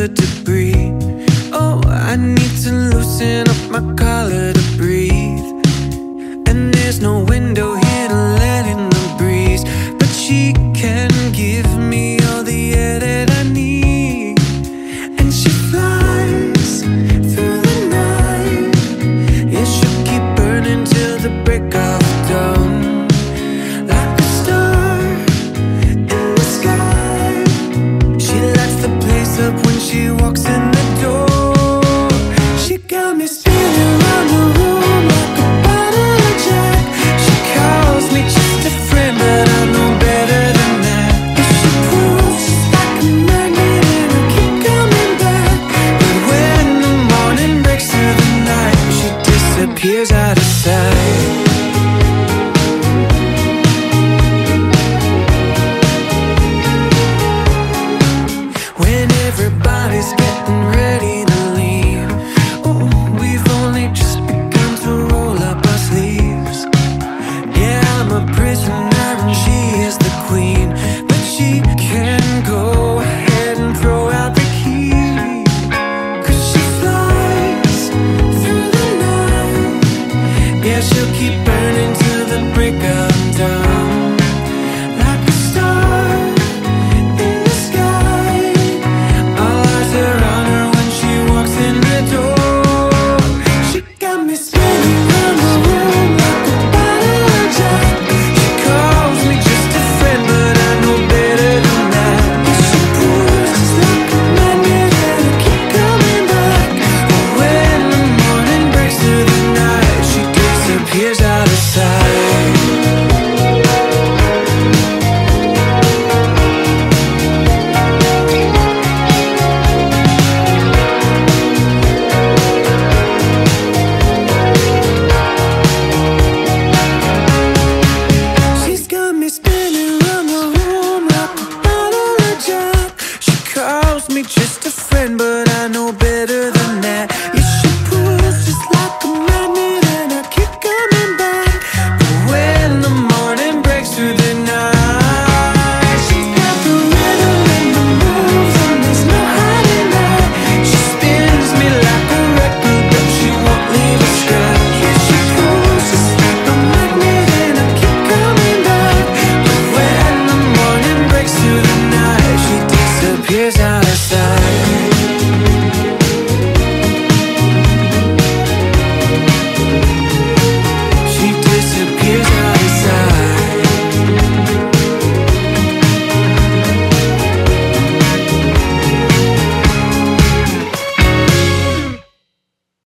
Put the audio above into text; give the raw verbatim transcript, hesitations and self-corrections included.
the debris. Oh, I need to loosen up my collar to breathe. And there's no window here to let in the breeze, but she can give me all the air that I need. And she flies through the night. Yeah, she'll keep burning till the break of dawn, like a star in the sky. She lights the place up when she walks in the door. She got me spinning around the room like a bottle of Jack. She calls me just a friend, but I know better than that. If she proves she's like a magnet and I keep coming back, but when the morning breaks through the night, she disappears out of sight. When everybody's getting ready to leave, oh, we've only just begun to roll up our sleeves. Yeah, I'm a prisoner and she is the queen, but she can go ahead and throw out the key. 'Cause she flies through the night. Yeah, she'll keep burning till the break of dawn, like a star in the sky. All eyes are on her when she walks in the door. She got me spinning round the room like a bottle of Jack. She calls me just a friend, but I know better than that. Yeah, she proves she's like a magnet and I keep coming back, but when the morning breaks through the night, she disappears out of sight. She's got me spinning around the room like a bottle of Jack. She calls me just a friend,